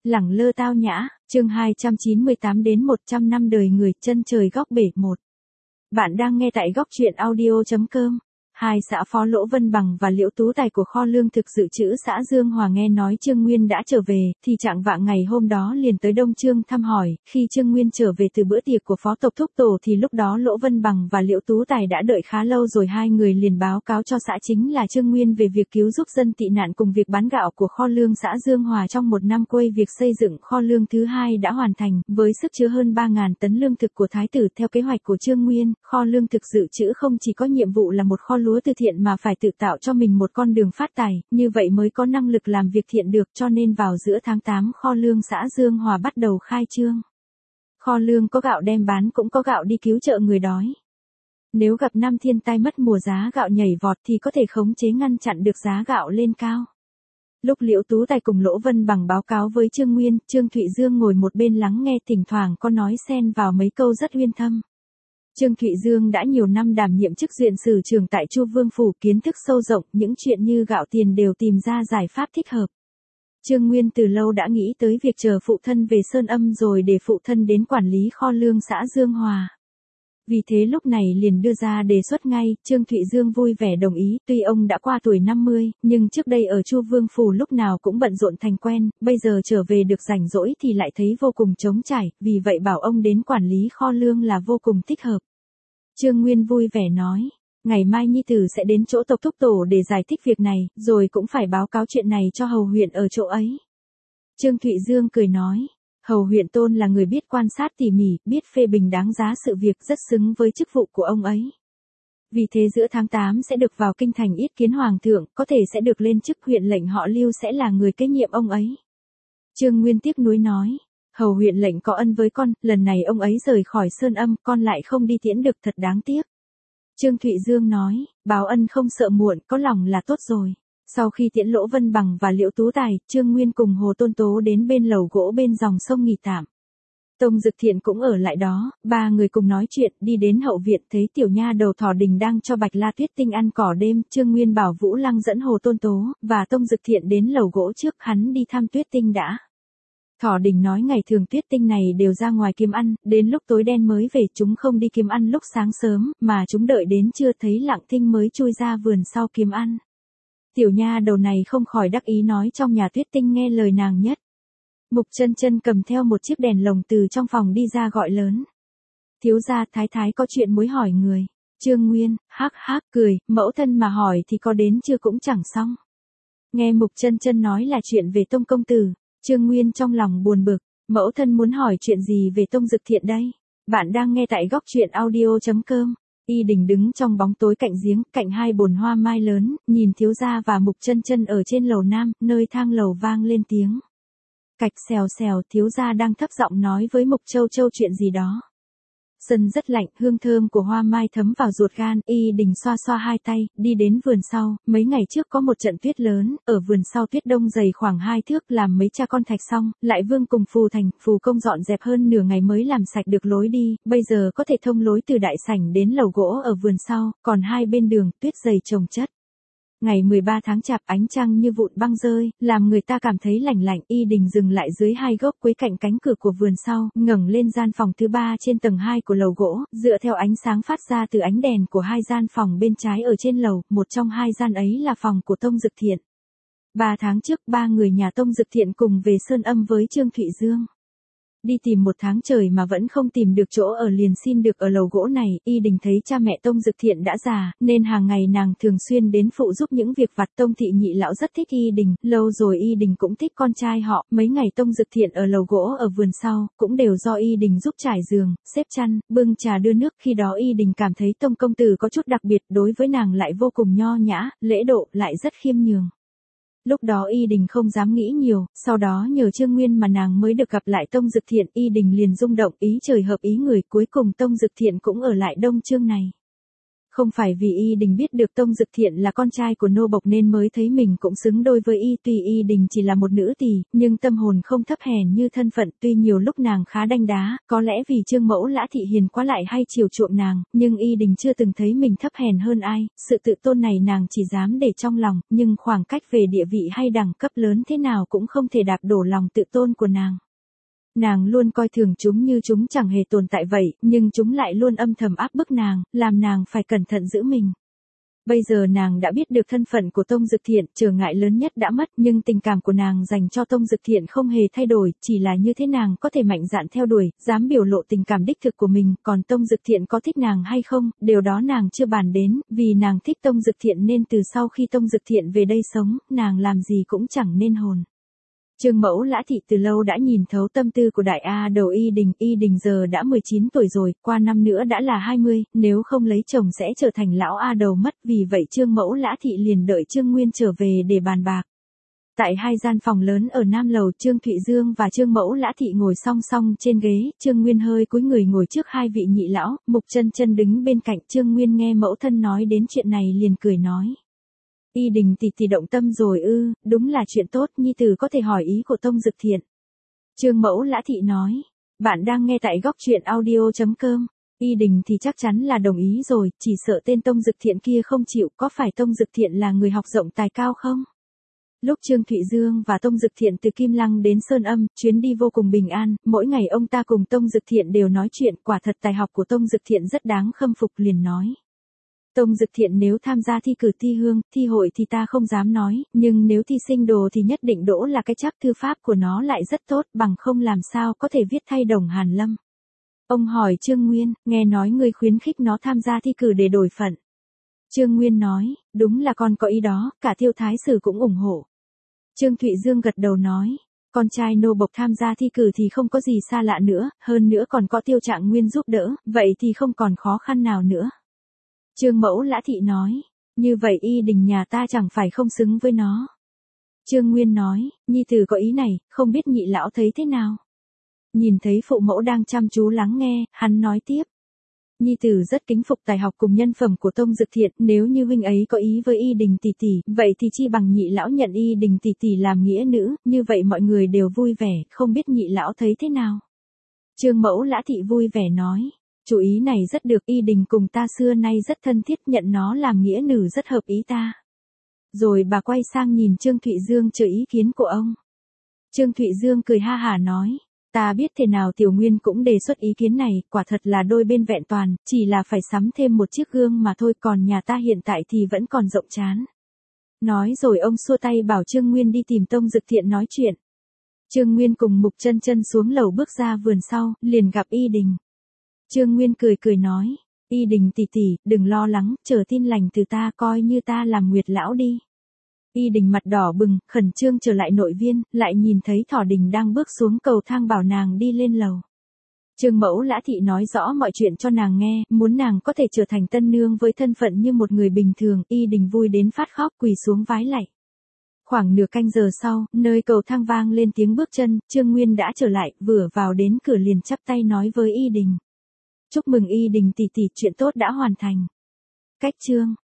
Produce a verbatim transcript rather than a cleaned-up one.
Lẳng lơ tao nhã, chương hai trăm chín mươi tám đến một trăm năm đời người, chân trời góc bể một. Bạn đang nghe tại góc truyện audio chấm com. Hai xã phó Lỗ Vân Bằng và Liễu Tú Tài của kho lương thực dự trữ xã Dương Hòa nghe nói Trương Nguyên đã trở về, thì trạng vạng ngày hôm đó liền tới Đông Trương thăm hỏi. Khi Trương Nguyên trở về từ bữa tiệc của phó tộc thúc tổ thì lúc đó Lỗ Vân Bằng và Liễu Tú Tài đã đợi khá lâu rồi. Hai người liền báo cáo cho xã chính là Trương Nguyên về việc cứu giúp dân tị nạn cùng việc bán gạo của kho lương xã Dương Hòa trong một năm quay. Việc xây dựng kho lương thứ hai đã hoàn thành, với sức chứa hơn ba nghìn tấn lương thực của Thái tử. Theo kế hoạch của Trương Nguyên, kho lương thực dự trữ không chỉ có nhiệm vụ là một kho lúa từ thiện mà phải tự tạo cho mình một con đường phát tài, như vậy mới có năng lực làm việc thiện được. Cho nên vào giữa tháng tám kho lương xã Dương Hòa bắt đầu khai trương. Kho lương có gạo đem bán cũng có gạo đi cứu trợ người đói. Nếu gặp năm thiên tai mất mùa giá gạo nhảy vọt thì có thể khống chế ngăn chặn được giá gạo lên cao. Lúc Liễu Tú Tài cùng Lỗ Vân Bằng báo cáo với Trương Nguyên, Trương Thụy Dương ngồi một bên lắng nghe, thỉnh thoảng có nói xen vào mấy câu rất uyên thâm. Trương Thụy Dương đã nhiều năm đảm nhiệm chức duyện sử trưởng tại Chu Vương Phủ, kiến thức sâu rộng, những chuyện như gạo tiền đều tìm ra giải pháp thích hợp. Trương Nguyên từ lâu đã nghĩ tới việc chờ phụ thân về Sơn Âm rồi để phụ thân đến quản lý kho lương xã Dương Hòa. Vì thế lúc này liền đưa ra đề xuất ngay. Trương Thụy Dương vui vẻ đồng ý, tuy ông đã qua tuổi năm mươi, nhưng trước đây ở Chu Vương Phủ lúc nào cũng bận rộn thành quen, bây giờ trở về được rảnh rỗi thì lại thấy vô cùng trống trải, vì vậy bảo ông đến quản lý kho lương là vô cùng thích hợp. Trương Nguyên vui vẻ nói, ngày mai nhi tử sẽ đến chỗ tộc thúc tổ để giải thích việc này, rồi cũng phải báo cáo chuyện này cho hầu huyện ở chỗ ấy. Trương Thụy Dương cười nói, hầu huyện tôn là người biết quan sát tỉ mỉ, biết phê bình đáng giá sự việc, rất xứng với chức vụ của ông ấy. Vì thế giữa tháng tám sẽ được vào kinh thành yết kiến hoàng thượng, có thể sẽ được lên chức. Huyện lệnh họ Lưu sẽ là người kế nhiệm ông ấy. Trương Nguyên tiếc nuối nói, hầu huyện lệnh có ân với con, lần này ông ấy rời khỏi Sơn Âm, con lại không đi tiễn được, thật đáng tiếc. Trương Thụy Dương nói, báo ân không sợ muộn, có lòng là tốt rồi. Sau khi tiễn Lỗ Vân Bằng và Liễu Tú Tài, Trương Nguyên cùng Hồ Tôn Tố đến bên lầu gỗ bên dòng sông nghỉ tạm. Tông Dực Thiện cũng ở lại đó, ba người cùng nói chuyện. Đi đến hậu viện thấy tiểu nha đầu Thỏ Đình đang cho Bạch La Tuyết Tinh ăn cỏ đêm. Trương Nguyên bảo Vũ Lăng dẫn Hồ Tôn Tố và Tông Dực Thiện đến lầu gỗ trước, hắn đi thăm Tuyết Tinh đã. Thỏ Đình nói ngày thường Tuyết Tinh này đều ra ngoài kiếm ăn, đến lúc tối đen mới về, chúng không đi kiếm ăn lúc sáng sớm, mà chúng đợi đến trưa thấy lặng thinh mới chui ra vườn sau kiếm ăn. Tiểu nha đầu này không khỏi đắc ý nói trong nhà Tuyết Tinh nghe lời nàng nhất. Mục Chân Chân cầm theo một chiếc đèn lồng từ trong phòng đi ra gọi lớn. Thiếu gia, thái thái có chuyện muốn hỏi người. Trương Nguyên, hắc hắc cười, mẫu thân mà hỏi thì có đến chưa cũng chẳng xong. Nghe Mục Chân Chân nói là chuyện về Tông công tử, Trương Nguyên trong lòng buồn bực, mẫu thân muốn hỏi chuyện gì về Tông Dực Thiện đây? Bạn đang nghe tại góc truyện audio chấm com. Y Đình đứng trong bóng tối cạnh giếng, cạnh hai bồn hoa mai lớn, nhìn thiếu gia và Mục Chân Chân ở trên lầu nam, nơi thang lầu vang lên tiếng. Cạch xèo xèo, thiếu gia đang thấp giọng nói với Mục Châu Châu chuyện gì đó. Sân rất lạnh, hương thơm của hoa mai thấm vào ruột gan. Y Đình xoa xoa hai tay, đi đến vườn sau. Mấy ngày trước có một trận tuyết lớn, ở vườn sau tuyết đông dày khoảng hai thước, làm mấy cha con thạch xong, lại Vương cùng Phù Thành, Phù Công dọn dẹp hơn nửa ngày mới làm sạch được lối đi, bây giờ có thể thông lối từ đại sảnh đến lầu gỗ ở vườn sau, còn hai bên đường, tuyết dày chồng chất. Ngày mười ba tháng Chạp, ánh trăng như vụn băng rơi, làm người ta cảm thấy lạnh lạnh. Y Đình dừng lại dưới hai gốc quế cạnh cánh cửa của vườn sau, ngẩng lên gian phòng thứ ba trên tầng hai của lầu gỗ, dựa theo ánh sáng phát ra từ ánh đèn của hai gian phòng bên trái ở trên lầu, một trong hai gian ấy là phòng của Tông Dực Thiện. Ba tháng trước, ba người nhà Tông Dực Thiện cùng về Sơn Âm với Trương Thụy Dương. Đi tìm một tháng trời mà vẫn không tìm được chỗ ở, liền xin được ở lầu gỗ này. Y Đình thấy cha mẹ Tông Dực Thiện đã già, nên hàng ngày nàng thường xuyên đến phụ giúp những việc vặt. Tông thị nhị lão rất thích Y Đình, lâu rồi Y Đình cũng thích con trai họ. Mấy ngày Tông Dực Thiện ở lầu gỗ ở vườn sau, cũng đều do Y Đình giúp trải giường, xếp chăn, bưng trà đưa nước. Khi đó Y Đình cảm thấy Tông công tử có chút đặc biệt, đối với nàng lại vô cùng nho nhã, lễ độ, lại rất khiêm nhường. Lúc đó Y Đình không dám nghĩ nhiều, sau đó nhờ Trương Nguyên mà nàng mới được gặp lại Tông Dực Thiện. Y Đình liền rung động, ý trời hợp ý người, cuối cùng Tông Dực Thiện cũng ở lại Đông Trương này. Không phải vì Y Đình biết được Tông Dực Thiện là con trai của nô bộc nên mới thấy mình cũng xứng đôi với Y, tuy Y Đình chỉ là một nữ tỳ, nhưng tâm hồn không thấp hèn như thân phận, tuy nhiều lúc nàng khá đanh đá, có lẽ vì Trương Mẫu Lã Thị hiền quá lại hay chiều chuộng nàng, nhưng Y Đình chưa từng thấy mình thấp hèn hơn ai, sự tự tôn này nàng chỉ dám để trong lòng, nhưng khoảng cách về địa vị hay đẳng cấp lớn thế nào cũng không thể đạp đổ lòng tự tôn của nàng. Nàng luôn coi thường chúng như chúng chẳng hề tồn tại vậy, nhưng chúng lại luôn âm thầm áp bức nàng, làm nàng phải cẩn thận giữ mình. Bây giờ nàng đã biết được thân phận của Tông Dực Thiện, trở ngại lớn nhất đã mất, nhưng tình cảm của nàng dành cho Tông Dực Thiện không hề thay đổi, chỉ là như thế nàng có thể mạnh dạn theo đuổi, dám biểu lộ tình cảm đích thực của mình, còn Tông Dực Thiện có thích nàng hay không, điều đó nàng chưa bàn đến, vì nàng thích Tông Dực Thiện nên từ sau khi Tông Dực Thiện về đây sống, nàng làm gì cũng chẳng nên hồn. Trương Mẫu Lã Thị từ lâu đã nhìn thấu tâm tư của đại A đầu Y Đình, Y Đình giờ đã mười chín tuổi rồi, qua năm nữa đã là hai mươi, nếu không lấy chồng sẽ trở thành lão A đầu mất, vì vậy Trương Mẫu Lã Thị liền đợi Trương Nguyên trở về để bàn bạc. Tại hai gian phòng lớn ở Nam Lầu, Trương Thụy Dương và Trương Mẫu Lã Thị ngồi song song trên ghế, Trương Nguyên hơi cúi người ngồi trước hai vị nhị lão, Mục Chân Chân đứng bên cạnh. Trương Nguyên nghe mẫu thân nói đến chuyện này liền cười nói. Y Đình tỷ tỷ động tâm rồi ư, đúng là chuyện tốt, nhi tử có thể hỏi ý của Tông Dực Thiện. Trương Mẫu Lã Thị nói, bạn đang nghe tại góc truyện audio chấm com. Y Đình thì chắc chắn là đồng ý rồi, chỉ sợ tên Tông Dực Thiện kia không chịu, có phải Tông Dực Thiện là người học rộng tài cao không? Lúc Trương Thụy Dương và Tông Dực Thiện từ Kim Lăng đến Sơn Âm, chuyến đi vô cùng bình an, mỗi ngày ông ta cùng Tông Dực Thiện đều nói chuyện, quả thật tài học của Tông Dực Thiện rất đáng khâm phục, liền nói. Tông Dực Thiện nếu tham gia thi cử thi hương, thi hội thì ta không dám nói, nhưng nếu thi sinh đồ thì nhất định đỗ là cái chắc, thư pháp của nó lại rất tốt, bằng không làm sao có thể viết thay Đồng Hàn Lâm. Ông hỏi Trương Nguyên, nghe nói ngươi khuyến khích nó tham gia thi cử để đổi phận. Trương Nguyên nói, đúng là con có ý đó, cả Thiêu Thái Sử cũng ủng hộ. Trương Thụy Dương gật đầu nói, con trai nô bộc tham gia thi cử thì không có gì xa lạ nữa, hơn nữa còn có Tiêu Trạng Nguyên giúp đỡ, vậy thì không còn khó khăn nào nữa. Trương Mẫu Lã Thị nói, như vậy Y Đình nhà ta chẳng phải không xứng với nó. Trương Nguyên nói, nhi tử có ý này, không biết nhị lão thấy thế nào. Nhìn thấy phụ mẫu đang chăm chú lắng nghe, hắn nói tiếp. Nhi tử rất kính phục tài học cùng nhân phẩm của Tông Dực Thiện, nếu như huynh ấy có ý với Y Đình tỷ tỷ, vậy thì chi bằng nhị lão nhận Y Đình tỷ tỷ làm nghĩa nữ, như vậy mọi người đều vui vẻ, không biết nhị lão thấy thế nào. Trương Mẫu Lã Thị vui vẻ nói. Chủ ý này rất được, Y Đình cùng ta xưa nay rất thân thiết, nhận nó làm nghĩa nữ rất hợp ý ta. Rồi bà quay sang nhìn Trương Thụy Dương chờ ý kiến của ông. Trương Thụy Dương cười ha hả nói, ta biết thế nào Tiểu Nguyên cũng đề xuất ý kiến này, quả thật là đôi bên vẹn toàn, chỉ là phải sắm thêm một chiếc gương mà thôi, còn nhà ta hiện tại thì vẫn còn rộng chán. Nói rồi ông xua tay bảo Trương Nguyên đi tìm Tông Dực Thiện nói chuyện. Trương Nguyên cùng Mục Chân Chân xuống lầu bước ra vườn sau, liền gặp Y Đình. Trương Nguyên cười cười nói, Y Đình tỷ tỷ, đừng lo lắng, chờ tin lành từ ta, coi như ta làm Nguyệt lão đi. Y Đình mặt đỏ bừng, khẩn trương trở lại nội viên, lại nhìn thấy Thỏ Đình đang bước xuống cầu thang bảo nàng đi lên lầu. Trương Mẫu Lã Thị nói rõ mọi chuyện cho nàng nghe, muốn nàng có thể trở thành tân nương với thân phận như một người bình thường, Y Đình vui đến phát khóc, quỳ xuống vái lạy. Khoảng nửa canh giờ sau, nơi cầu thang vang lên tiếng bước chân, Trương Nguyên đã trở lại, vừa vào đến cửa liền chắp tay nói với Y Đình. Chúc mừng Y Đình tỷ tỷ, chuyện tốt đã hoàn thành. Cách chương